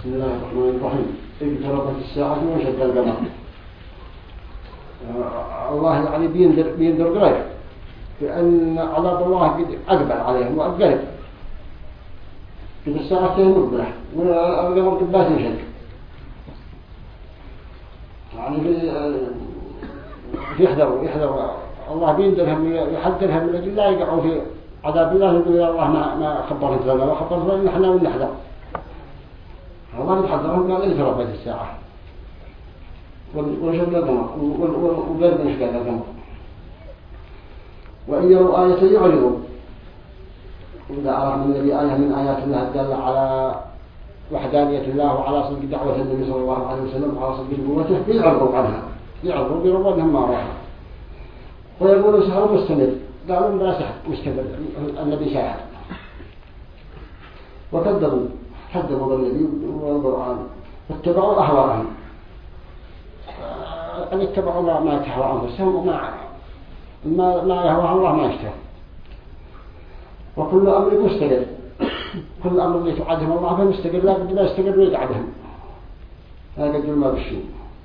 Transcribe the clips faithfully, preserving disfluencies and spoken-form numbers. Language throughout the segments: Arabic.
بسم الله الرحمن الرحيم. اقتربت الساعة وانشق القمر. الله يعني بينذر بينذر قريب بأن عذاب الله قد أقبل عليهم وأقرب. في الساعة مقبلة والقمر قد بات ينشق. يعني في يحذروا يحذروا الله بينذرهم يحذرهم من أجل لا يقعوا في عذاب الله. يقول يا الله ما ما خبرت لنا وخبرت لنا نحن ونحذر. الله يحذرهم قال اقتربت الساعة وانشق القمر وقرب انشقاق القمر. وإن يروا آية يعرضوا. إذا عرفنا النبي آية من آيات الله الدالة على وحدانية الله وعلى صدق دعوة النبي صلى الله عليه وسلم وعلى صدق نبوته يعرضوا عنها يعرضوا بيروا أنهم ما راحوا ويقولوا سحر مستمر. قالوا لا سحر مستمر النبي ساحر. وكذبوا كذبوا بالنبي والقرآن واتبعوا أهواءهم. أن اتبعوا ما ما تهوى أنفسهم وما ما ما يهوى الله ما يشتهى. وكل أمر مستقر. كل أمر اللي توعدهم الله فهو مستقر لا بد ما يستقر ويتعبهم. هذا قد ما بالشيء.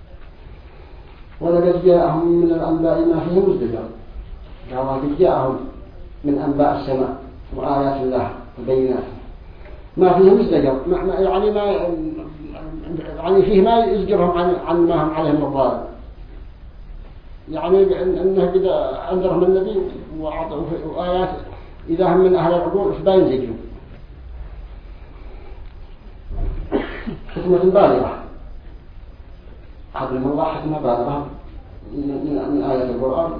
ولقد جاءهم من الأنباء ما فيه مزدجر. قال الله قد جاءهم من أنباء السماء وآيات الله وبينات ما فيه مزدجر. يعني ما يعني فيه ما يزجرهم عن عن ما هم عليه من الضلال. يعني أنه إذا أنذرهم النبي وأعطوا آيات إذا هم من أهل العقول فباين زجروا. حكمة بالغة. حكمة الله حكمة بالغة من آيات القرآن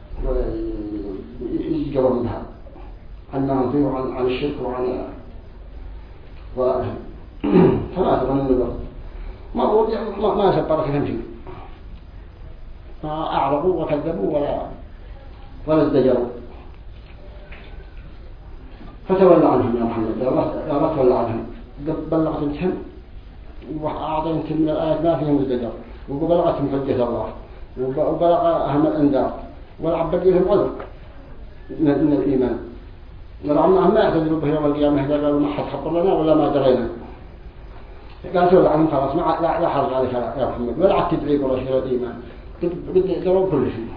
ويزجروا منها عنهم فيه وعن عن الشرك وعن وأهل. فما أتمنى النذر ما ما ما سبر فيهم شيء. ما أعرضوا وكذبوا ولا ولا ازدجروا. فتولى عنهم يا محمد يا رب تولى عنهم. بلغتهم وأعطيتهم من الآيات ما فيهم ازدجر وبلغتهم حجة الله وبلغهم الأنذار والعبد لهم عذر من الإيمان. ولعلهم ما يعتذروا به يوم القيامة إذا قالوا ما حد خبر لنا ولا ما درينا. قال تولى عنهم خلاص ما لا لا حرج عليك يا محمد ولا عاد تدعي ولا شيء الإيمان. بدي يدروا كل شيء.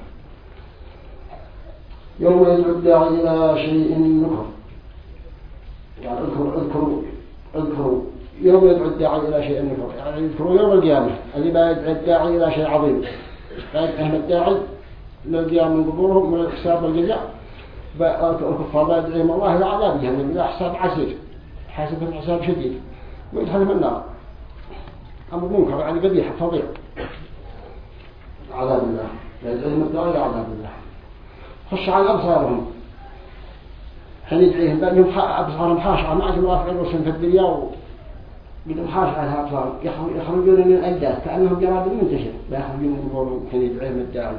يوم يدعو الداعي إلى شيء نكر. يعني اذكروا اذكروا اذكروا يوم يدعو الداعي إلى شيء نكر. يعني اذكروا يوم القيامة اللي بيدعو الداعي إلى شيء عظيم. بيدعو الداعي للقيام من قبورهم من الحساب والجزاء. الكفار بيدعيهم الله إلى عذاب جهنم إلى حساب عسير حاسبهم حساب شديد ويدخلهم النار. أمر منكر يعني قبيح فظيع. عذاب الله يدعيهم الداعي إلى عذاب الله. خش على أبصارهم حين يدعيهم بأنهم أبصارهم حاشعة ما عجلوا أفعل رسل في الدنيا وقدم حاشعة لها أبصار يخرجون من الأجداث كأنهم جراد منتشر بيخرجون من قبورهم حين يدعيهم الداعي.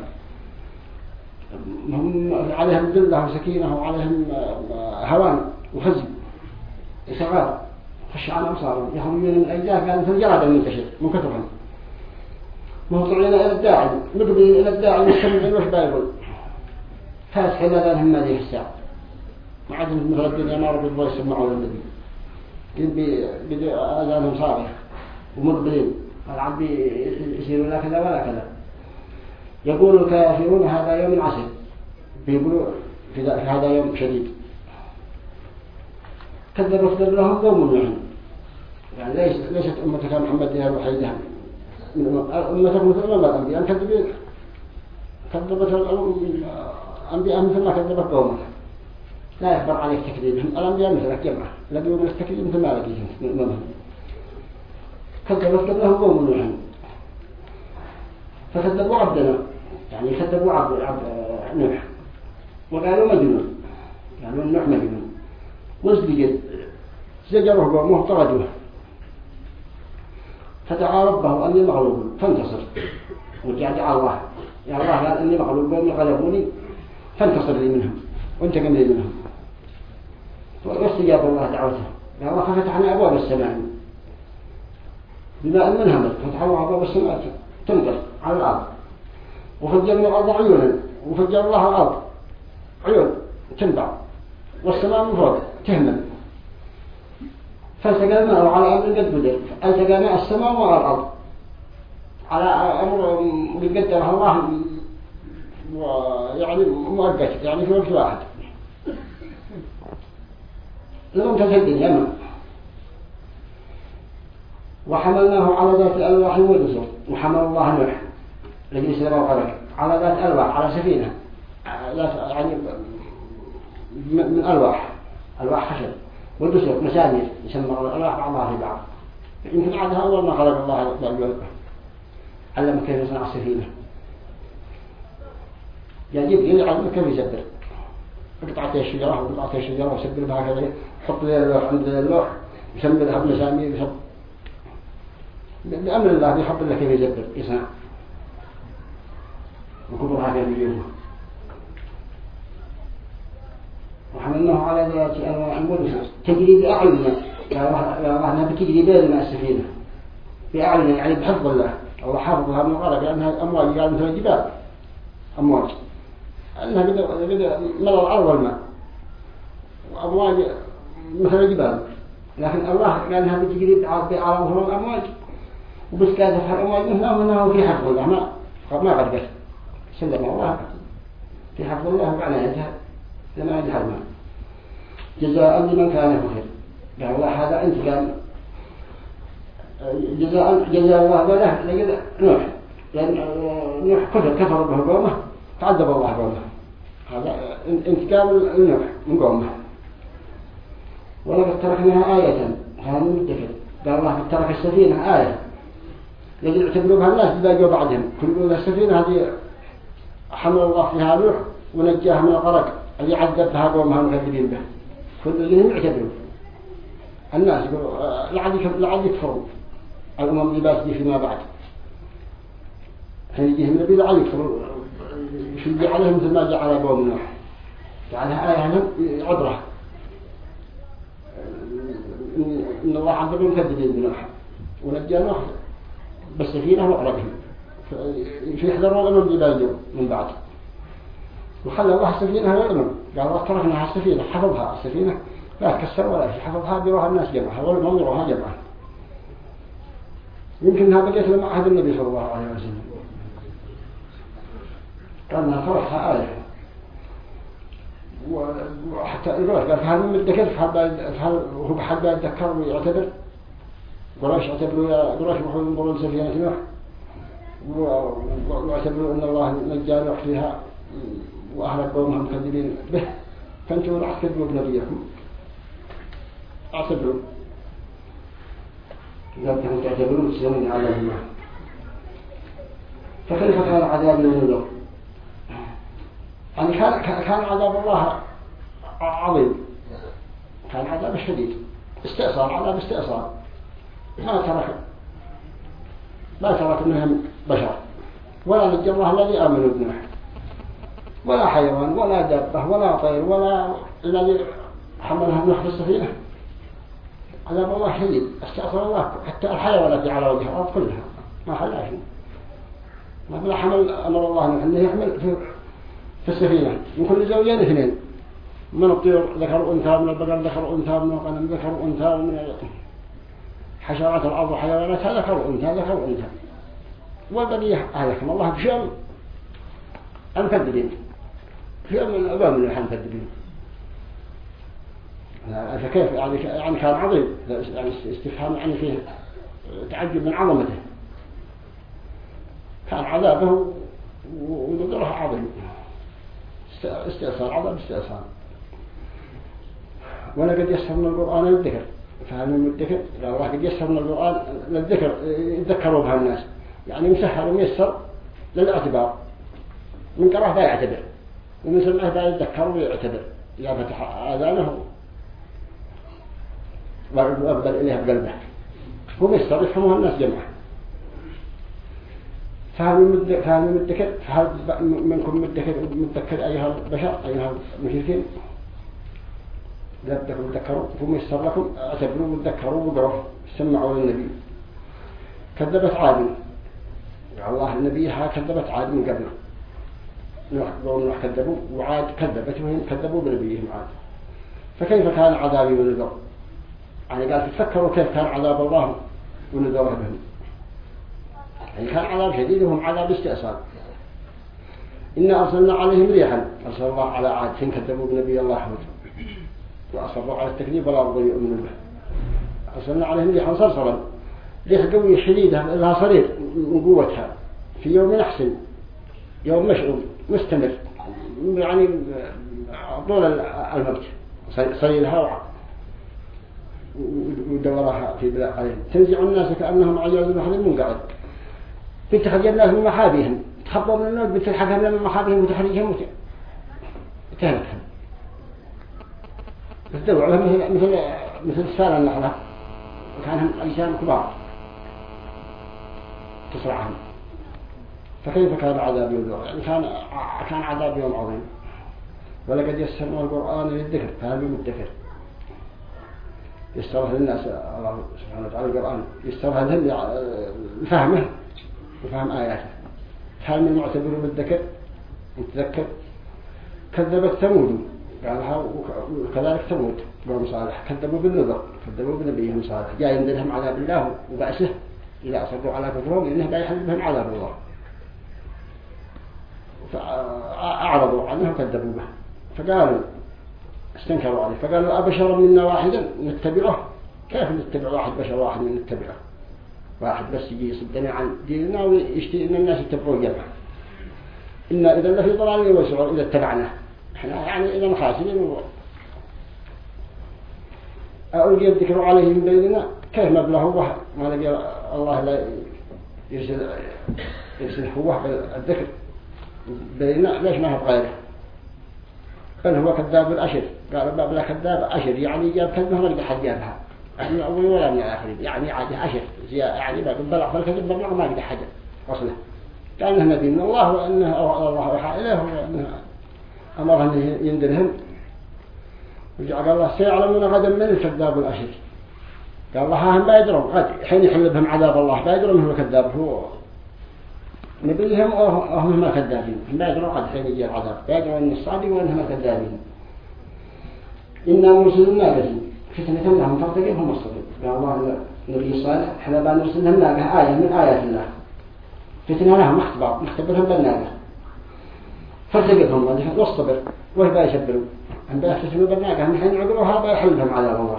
هم عليهم ذلة وسكينة وعليهم هوان وحزن إسعار. خش على أبصارهم يخرجون من الأجداث كأنهم الجراد المنتشر من كثرهم مهطعين إلى الداعي مقبلين إلى الداعي مستمعين وش بيقول فاتح لذانهم ما ذي الساعة. ما عاد مثل الدنيا ما ربي الله يسمعون النبي بدي آذانهم صارخ ومقبلين العبد يصيرون لا كذا ولا كذا. يقول الكافرون هذا يوم عسر. بيقولوا في هذا يوم شديد. كذبت قبلهم قوم نوح. يعني ليس ليست أمتك محمد هي الوحيدة من أمتك مثل أمم الأنبياء كذبين كذبت الأنبياء مثل ما كذبت قومك. لا يخبر عليك تكذيبهم. الأنبياء مثلك جمعة لم يؤمن التكذيب مثل ما لقيهم من أممهم. كذبت قبلهم قوم نوح فكذبوا عبدنا يعني كذبوا عبد عبد نوح وقالوا مجنون يعني نوح مجنون وازدجر زجره قومه طردوه فدعا ربه أني مغلوب فانتصر وجعل الله يا الله قال أني مغلوب قومي غلبوني فانتصر لي منهم وانتقم لي منهم. واستجاب الله دعوته يا الله ففتحنا أبواب السماء بما أن منهمت فتحوا أبواب السماء تنقل على الأرض وفجرنا الأرض عيونا وفجر الله الأرض عيون تنبع والسماء من فوق تهمل فالتقى الماء على أمر قد بدل، التقى ماء السماء والأرض على أمر قد قدرها الله، ويعني مؤقت يعني في وقت واحد. لم تسدد يمن. وحملناه على ذات الألواح والدسر، وحمل الله نوح الذي سلم وقرق على ذات ألواح، على سفينة يعني من ألواح، ألواح خشب، والدسر مسامير يسمى الألواح بعضها في بعض. يمكن عادها أول ما خلق الله علم كيف يصنع السفينة، يجب يعلم كيف يسبر قطعتي الشجرة وقطعتي الشجرة ويسبر بها كذا، يحط لي اللوح عند اللوح يسمي لها بمسامير يسبر بأمر الله، بيحب الله كيف يسبر يصنع وكبرها كيف يجيبها. وحملناه على ذات ألواح ودسر تجري بأعيننا، يا الله أنها بتجري بيننا السفينة بأعيننا يعني بحفظ الله، الله حافظها من الغرق لأنها أمواج قال مثل الجبال أمواج، أنها بدأ بدأ مر الأرض والماء وأمواج مثل الجبال، لكن الله قال أنها بتجري بعرض مثل الأمواج وبسكاتها الأمواج منها ومنها في حفظ الله ما ما غرقت سلم الله في حفظ الله وعنايتها لما يجهل الماء جزاء لمن كان كفر. قال الله هذا انتقام جزاء جزاء الله له لقد نوح، لأن نوح كفر كفر به قومه تعذب الله قومه، هذا انتقام لنوح من قومه. ولقد تركناها آية، هذا مدكر. قال الله ترك السفينة آية الذي يعتبروا بها الناس إذا جو بعدهم، كل السفينة هذه حمل الله فيها نوح ونجاها من الغرق الذي عذبها قومها المكذبين به، كل الذين يعتبروا الناس يقولوا لعل يكفروا الأمم اللي باتي فيما بعد، حين يجيهم النبي لعل يكفروا يشجع عليهم مثل ما جعل قوم نوح، جعلها آية عنهم عبرة إن الله عذب المكذبين بنوح ونجى نوح بالسفينة وأغرقهم، فيحذروا الأمم اللي باتوا من بعد. وخلى الله السفينة والأمم، قال الله تركناها السفينة حفظها السفينة لا تكسر ولا شيء، حفظها بيروها الناس جمعها والأمم يروها جمعها. يمكنها بقيت لما عهد النبي صلى الله عليه وسلم قالنا فرحها آية. وحتى يقول قال فهل من الذكر فهل هو بحد يتذكر ويعتبر قريش يعتبروا قريش وحول ينظرون سفينة نوح واعتبروا أن الله نجى نوح فيها وأهلك قومها مكذبين به، فانتوا راح تكذبوا بنبيكم اعتبروا إذا كنتم تعتبرون تسلمون على الله. فكيف كان عذاب النذر؟ يعني كان كان عذاب الله عظيم، كان عذاب شديد، استئصال عذاب استئصال، ما ترك ما ترك منهم بشر ولا نجى الله الذي آمنوا بنوح ولا حيوان ولا دابة ولا طير ولا الذي حملها نوح في السفينة. عذاب الله شديد، استأصل الله حتى الحيوانات على وجه الأرض كلها ما خلاها شيء. ما بلا حمل أمر الله أنه يحمل في, في السفينة من كل زوجين اثنين، من الطيور ذكر أنثى، من البقر ذكر أنثى، من الغنم ذكر أنثى، ومن حشرات الأرض وحيواناتها ذكر أنثى ذكر أنثى. والبقية أهلكم الله بشأن المكذبين، في يوم من الأيام اللي حن كذبين. فكيف يعني يعني كان عظيم، يعني استفهام يعني فيه تعجب من عظمته، كان عذابه ونذره عظيم، استئصال عذاب استئصال. ولقد يسرنا القرآن للذكر فهل من مدكر؟ لا الله قد يسرنا القرآن للذكر يتذكروا بها الناس، يعني مسهل وميسر للاعتبار، من قرأه لا يعتبر ومن سمعه لا يتذكر ويعتبر، إذا فتح آذانه وأقبل إليها بقلبه هو ميسر يفهمها الناس جمعا. فهل من مدكر؟ فهل منكم مدكر مدكر أيها البشر أيها المشركين؟ لا تذكروا تذكروا هم يسر لكم اعتبروا وتذكروا وقروا سمعوا للنبي. كذبت عاد، الله النبي ها كذبت عاد من قبل نوح، نوح كذبوا وعاد كذبت وهم كذبوا بنبيهم عاد. فكيف كان عذابي ونذر؟ يعني قال تفكروا كيف كان عذاب الله ونذره بهم، يعني كان عذاب شديد وهم عذاب استئصال. إنا أرسلنا عليهم ريحا، أرسل الله على عاد حين كذبوا بنبي الله هود وأصروا على التكذيب ولا رضوا يؤمنوا به. أرسلنا عليهم ريحا صرصرا، ريح قوية شديدة لها صرير من قوتها في يوم نحس، يوم مشؤوم مستمر، يعني طول الموت صريرها ودورها في بلاد عليهم، تنزع الناس كأنهم عجاز نخل منقعد، بتخرج الناس من محابيهم، تخبوا من النوت بتلحقهم من محابيهم وتخرجهم وتهلكهم. تدور لهم مثل مثل مثل السالة النحلة، وكانهم أجسام كبار تسرعهم. فكيف كان عذاب يوم؟ يعني كان كان عذاب يوم عظيم. ولقد يسرنا القرآن للذكر فهل من مدكر؟ يسترها للناس الله سبحانه وتعالى القرآن يسترها لهم لفهمه وفهم آياته. هل من معتبر بالذكر يتذكر؟ كذبت ثمود قالها، وكذلك ثمود قوم صالح كذبوا بالنذر، كذبوا بنبيهم صالح، جاء ينذرهم عذاب الله وبأسه إذا أصروا على كفرهم إنه جاء يحل بهم عذاب الله، فأعرضوا عنه وكذبوا به. فقالوا استنكروا عليه فقالوا أبشر منا واحدا نتبعه؟ كيف نتبع واحد بشر واحد من نتبعه؟ واحد بس يجي يصدنا عن ديننا ويشتي إن الناس يتبعوه جمعا، إنا إذا لفي ضلال وسعر إذا اتبعناه، إحنا يعني إذا مخاسرين. ألقي الذكر عليه من بيننا كيف مبلغه وحد ما لقي الله لا يرسل يرسل هو بالذكر بيننا، ليش ما هو غيره؟ بل هو كذاب الأشر، قال باب لا كذاب أشر، يعني جاب كذبه ما لقى حد جابها من أول ولا من الآخرين، يعني عادي أشر يعني بلغ فالكذب بلغ ما لقى حد أصله، كأنه نبي من الله وأنه الله وحى إليه وأنه أمره أن يندرهم. وجعل الله سيعلمون غدا من الكذاب الأشر، قال الله هم بيدرون غد حين يحل بهم عذاب الله بيدرون هو كذاب هو نبيهم وهم ما كذابين، هم بيدرون غد حين يجي العذاب بيدرون أن الصادق وأنهم كذابين. إنا مرسل الناقة فتنة لهم فارتقبهم الصدق، قال الله النبي صالح احنا بنرسل الناقة آية من آيات الله، فتنة لهم اختبار نختبرهم بالناقة فارتقبهم واصطبر وهي يشبروا هم بيحتسبوا بالناقة من حين يعقلوها بيحل بهم عذاب الله.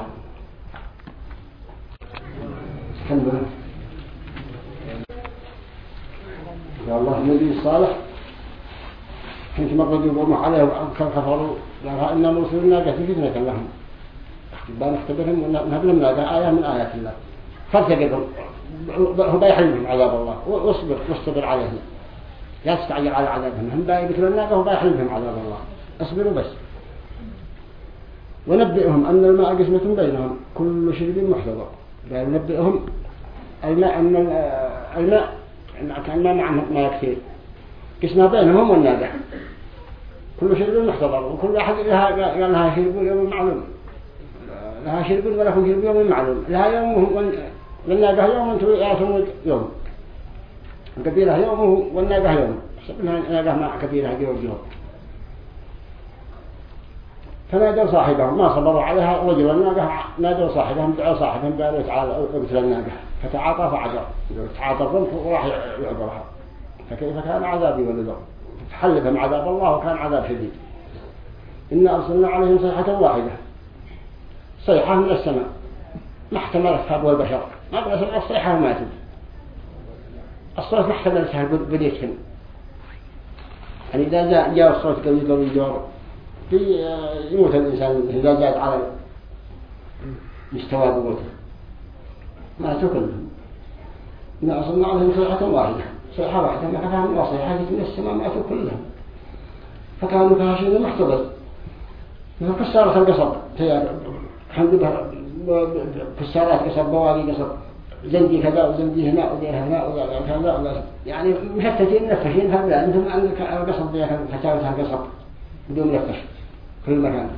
كمل يا الله النبي صالح حين تمرضوا بأمه عليه وكان كفروا لها إنا مرسل الناقة فتنة لهم بنختبرهم ونهبلهم ناقة آية من آيات الله فارتقبهم هو بيحل بهم عذاب الله واصبر واصطبر عليهم لا تستعجل على عذابهم، هم بيقتلوا الناقة وبيحل بهم عذاب الله، اصبروا بس. ونبئهم أن الماء قسمة بينهم كل شرب محتضر، قال نبئهم الماء أن الماء كان ما معه ما يكثير قسمة بينهم والناقة كل شرب محتضر، وكل أحد لها قال لها شرب يوم معلوم، لها شرب ولكم شرب يوم معلوم، لها يوم والناقة يوم وانتم يأتون يوم، القبيلة يوم والناقة يوم، حسبنا ناقة مع قبيلة يوم يوم. فنادوا صاحبهم ما صبروا عليها رجل الناقة، نادوا صاحبهم دعوا صاحبهم قالوا تعال اقتل الناقة، فتعاطى فعجر تعاطى الرمح وراح يعبرها. فكيف كان عذابي ولذا تحل بهم عذاب الله وكان عذاب شديد. إنا أرسلنا عليهم صيحة واحدة، صيحة من السماء ما احتملتها أبو البشر، ما قلت سمع الصيحة وماتت، الصوت ما احتملتها بديتهم، يعني إذا جاء, جاء الصوت قوي قوي جور في يموت الإنسان إذا زاد على مستوى قوته ما تكلهم. إنا أرسلنا عليهم صيحة واحدة، صيحة واحدة ما كانوا وصيحة من السماء ماتوا كلهم، فكانوا كهشيم محتضر من كسارة القصب هي حندبها كسارات قصب بواقي قصب زندي كذا وزندي هنا وذي هنا وذي كذا وذي يعني مشتتين نفشين هذا أنتم عن القصب ذي فتاوتها القصب بدون نفش كل مكان.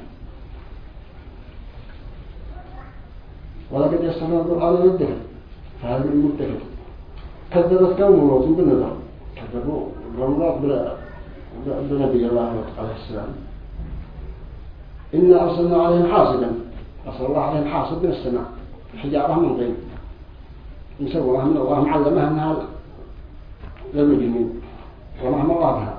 ولقد يسرنا القرآن للذكر فهذا المدكر. كذبت قوم لوط بالنذر، كذبوا قوم لوط بنبي الله عليه السلام. إنا أرسلنا عليهم حاصبا، أرسل الله عليهم حاصب من السماء حجارة من طين مسوها من الله معلمها أنها للمجرمين ورحم الله بها.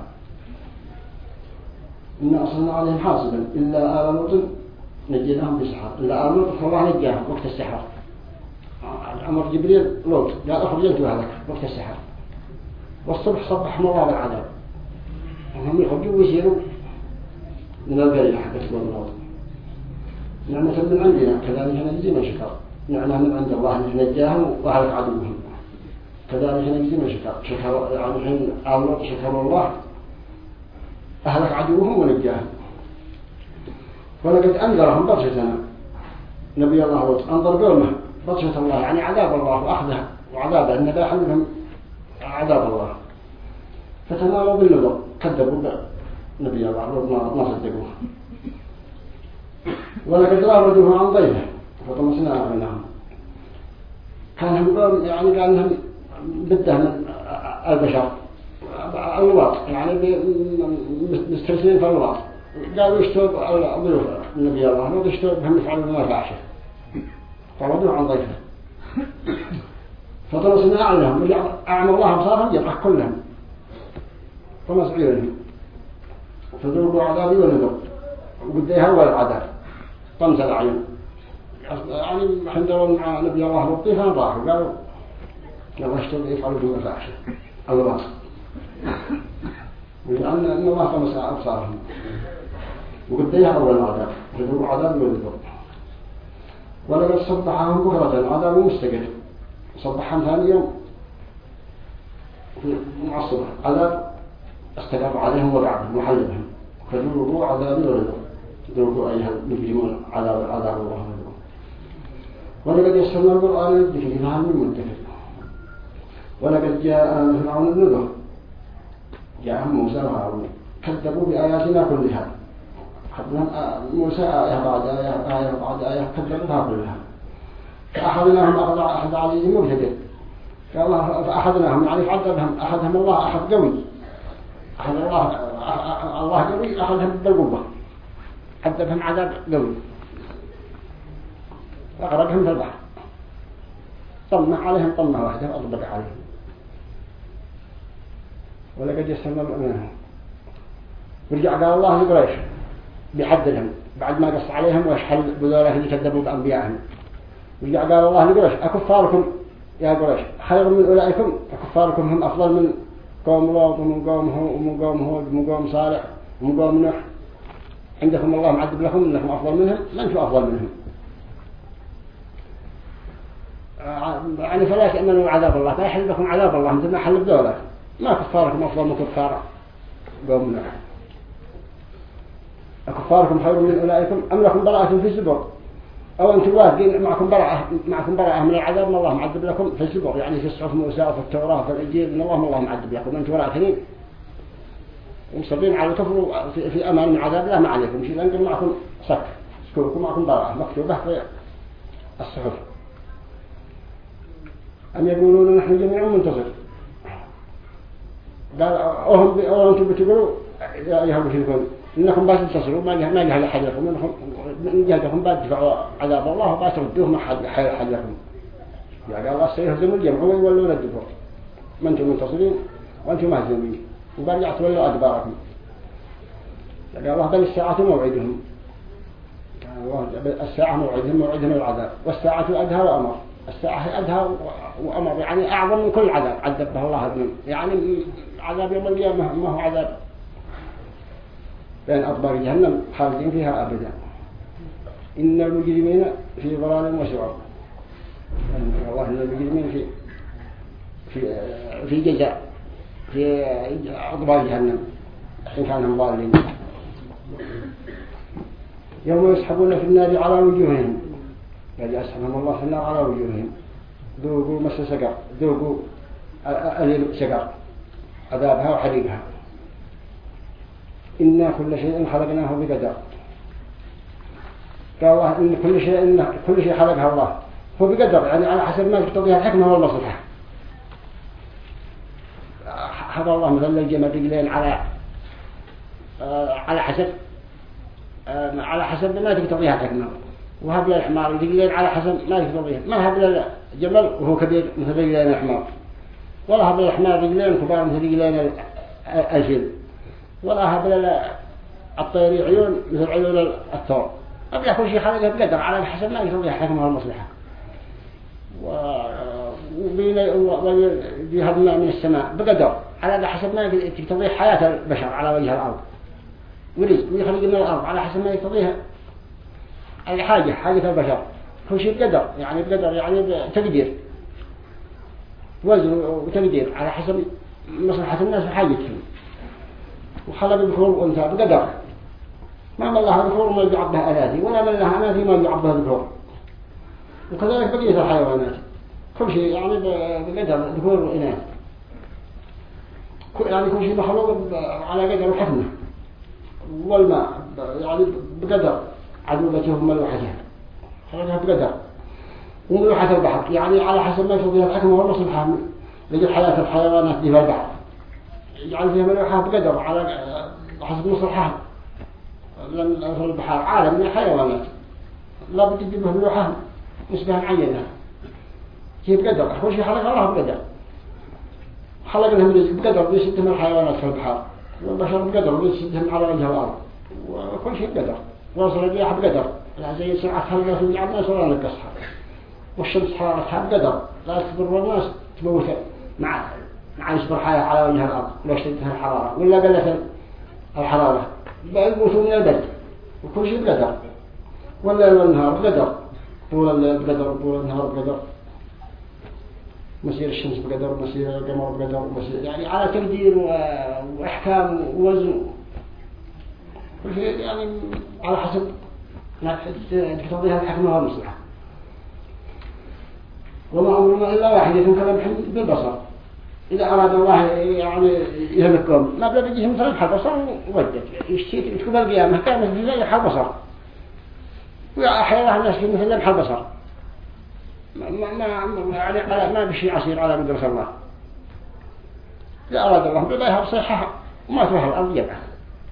إن أصلنا عليهم حاصبا إلا آل لوط نجيناهم بسحر، إلا آل لوط فالله نجاهم وقت السحر. أمر جبريل لوط قال أخرج أنت وأهلك وقت السحر، والصبح صبحهم الله بالعذاب وهم يخرجوا ويسيروا من القرية حقت لوط. نعمة من عندنا كذلك نجزي من شكر، نعمة من عند الله نجاهم وأهلك عدوهم كذلك نجزي من شكر. شكر يعني حين آل لوط شكروا الله أهلك عدوهم ونجاهم. ولقد أنذرهم بطشتنا نبي الله لوط أنظر قومه بطشة الله يعني عذاب الله وأخذها وعذابه إن ذا حلهم عذاب الله فتنالوا بالنذر كذبوا نبي الله لوط ما صدقوه. ولقد راودوه عن ضيفه فطمسنا أعينهم كان هم قوم يعني كانهم بده من البشر الوط يعني مسترسلين في الوط قالوا يشتوا ضيوف النبي الله لوط يشتوا بهم يفعلوا ما فعشه فراودوه عن ضيفه فطمسنا أعينهم أعمى الله أبصارهم يطرح كلهم طمس عيونهم فذوقوا عذابي ونذر وقد يهول العذاب طمس العين يعني حين مع نبي الله لوط فانراحوا قالوا يلا اشتوا يفعلوا بما فعشه الوط لأن إن الله طمس أبصارهم وقد يهول العذاب فذوقوا عذابي ونذر. ولقد صبحهم بكرة عذاب مستقر صبحهم ثاني يوم مع الصبح عذاب استقر عليهم وقعهم وحلبهم فذوقوا عذابي ونذر ذوقوا أيها المجرمون عذاب عذاب الله ونذر. ولقد يسرنا القرآن للذكر فهل من مدكر. ولقد جاء فرعون النذر جاءهم موسى وهارون كذبوا بآياتنا كلها موسى آية بعد آية آية بعد آية كذبوها كلها فأخذناهم أخذ أحد عزيز مقتدر قال فأخذناهم يعني فعذبهم أخذهم الله أخذ قوي أخذ الله الله قوي أخذهم بالقوة عذبهم عذاب قوي فأغرقهم في البحر طمع عليهم طمة واحدة أطبق عليهم. ولقد يسرنا منهم ورجع قال الله لقريش بيحددهم بعد ما قص عليهم ويشحل بذوله اللي كذبوا بأنبيائهم ورجع قال الله لقريش أكفاركم يا قريش خير من أولئكم أكفاركم هم أفضل من قوم لوط ومن قوم هود ومن قوم هود ومن قوم صالح ومن قوم نوح عندكم الله معذب لكم إنكم أفضل منهم ما أنتم أفضل منهم يعني فلا تأمنوا عذاب الله لا يحل لكم عذاب الله مثل ما حل بدولة ما كفاركم أفضل من كفار قوم نوح أكفاركم خير من أولئكم أم لكم براءة في الزبر أو أنتم واثقين معكم براءة معكم براءة من العذاب ما الله معذب لكم في الزبر يعني في الصحف موسى وفي التوراة وفي الإنجيل إن الله ما الله معذب لكم أنتم ولا كنين ومصرين على الكفر في, في أمان من عذاب لا ما عليكم شيء لأنكم معكم صك سكوكم معكم براءة مكتوبة في الصحف. أم يقولون نحن جميع منتصر قال أهم أو أنتم بتقولوا يا أيها المشركون إنكم بس تنتصروا ما ما جه أحد لكم إنكم من جهتكم بتدفعوا عذاب الله وبتردوه ما حد حد لكم يعني قال الله سيهزم الجمع ويولون الدبر ما أنتم منتصرين وأنتم مهزومين وبرجع تولوا أدباركم. قال الله بل الساعة موعدهم الساعة موعدهم موعدهم العذاب والساعة أدهى وأمر الساعة أدهى وأمر يعني أعظم من كل عذاب عذبه الله ابن يعني عذاب يوم القيامة ما هو عذاب بين أطباق جهنم خالدين فيها أبدا. إن المجرمين في ضلال وسعر يعني الله إن المجرمين في في في جزاء في أطباق جهنم إن كانوا ضالين يوم يسحبون في النار على وجوههم يعني أسحبهم الله في النار على وجوههم ذوقوا مس سقر ذوقوا ألم سقر عذابها وحريقها. إنا كل شيء خلقناه بقدر قال الله إن كل شيء إن كل شيء خلقها الله هو بقدر يعني على حسب ما تقتضيها الحكمة والمصلحة. هذا الله مثل الجمل رجلين على على حسب على حسب ما تقتضيها الحكمة وهب للحمار رجلين على حسب ما يقتضيه، ما هب للجمل وهو كبير مثل رجلين الحمار، ولا هب للحمار رجلين كبار مثل رجلين الفيل، ولا هب للطير عيون مثل عيون الثور. أبدا كل شيء خلقه بقدر على حسب ما يقتضيه حكمه المصلحة. وبيهب الماء من السماء بقدر على حسب ما تقتضيه حياة البشر على وجه الأرض، ورزق ويخلق من الأرض على حسب ما يقتضيها الحاجة حاجة البشر. كل شيء بقدر يعني بقدر يعني بتقدير وزن وتقدير على حسب مصلحة الناس وحاجتهم. وخلق الذكور والأنثى بقدر، ما من الله ذكور ما يجعب به أناثي، ولا من الله أناثي ما يجعب به ذكور. وكذلك بقية الحيوانات كل شيء يعني بقدر ذكور وإناث، يعني كل شيء مخلوق على قدر وحكمه. والماء يعني بقدر عذوبتهم ملوحتها خلقها بقدر، وملوحة البحر يعني على حسب ما يشوف فيها الحكمة والمصلحة لجل حياة الحيوانات دي في البحر، يعني فيها ملوحة بقدر على حسب مصلحة. لأن في البحر عالم من الحيوانات لا بد تجيب له ملوحة نسبة معينة هي بقدر. كل شيء خلق الله بقدر، خلق لهم رزق بقدر بيسدهم الحيوانات في البحر، والبشر بقدر بيسدهم على وجه الأرض، وكل شيء بقدر. وصل الرياح بقدر، لا زي سرعة خلقها في الجعب ولا نقصها. والشمس حرارتها بقدر، لا تضر الناس تموت مع مع يصبر حياة على وجه الأرض لو اشتدتها الحرارة ولا قلت الحرارة بيموتوا من البرد. وكل شيء بقدر. والليل والنهار بقدر، طول الليل بقدر طول النهار بقدر، مسير الشمس بقدر مسير القمر بقدر، مسير يعني على تقدير وإحكام ووزن كل شيء يعني على حسب ما تقتضيها الحكمة والمصلحة. وما أمرنا إلا واحدة كلمح بالبصر. إذا أراد الله يعني يهلكهم ما بلا بيجيهم مثل البصر وودت يشتي تكون القيامة كانت في زي البصر، وأحيا الله الناس في مثل لمح البصر. ما ما يعني ما بشيء عسير على قدرة الله. إذا أراد الله بلا يهب صيحة وما تروح الأرض يبعث.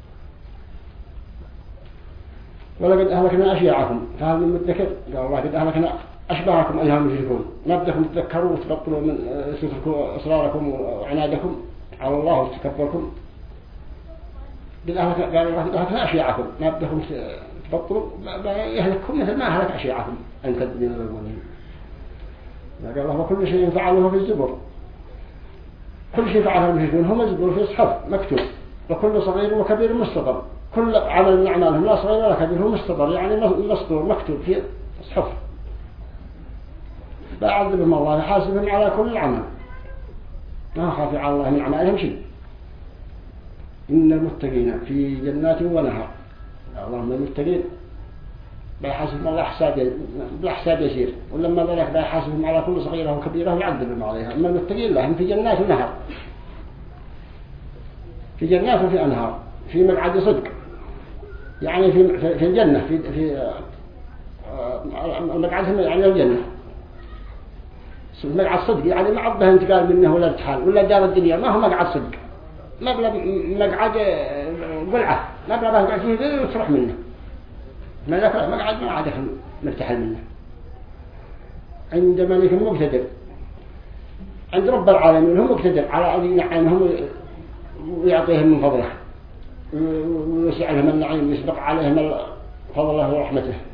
ولقد أهلكنا أشياعكم فهل من مدكر؟ قال الله قد أهلكنا أشباهكم أيها المشركون، ما بدكم تذكروا وتبطلوا من إصراركم وعنادكم على الله وتكبركم. قال الله قد أهلكنا أشياعكم، ما بدكم تبطلوا يهلككم مثل ما أهلك أشياعكم أن تدبين المؤمنين. قال الله وكل شيء فعلوه في الزبر، كل شيء فعله المشركون هم الزبر في الصحف مكتوب، وكل صغير وكبير مستطر. كل عمل من أعمالهم لا صغير ولا كبير هو مستطر يعني مسطور مكتوب في الصحف. لا يعذبهم الله يحاسبهم على كل عمل، ما خاف على الله من عملهم شيء. إن المتقين في جنات ونهر. اللهم المتقين بيحاسبهم الله حساب بالحساب يسير، ولما ذلك بيحاسبهم على كل صغيرة وكبيرة ويعذبهم عليها. أما المتقين لهم في جنات ونهر، في جنات وفي أنهار، في مقعد صدق يعني في في الجنة في في مقعدهم يعني الجنة. مقعد صدق يعني ما عبها انتقال منه ولا ارتحال ولا دار الدنيا، ما هو مقعد صدق، مقعد مقعد قلعة ما بلا مقعد فيه وتروح منه، ما ذاك مقعد ما عاد مرتحل منه. عند ملك مقتدر، عند رب العالمين هم مقتدر على أن ينعمهم ويعطيهم من فضله ويوسع لهم النعيم ويسبق عليهم فضله ورحمته.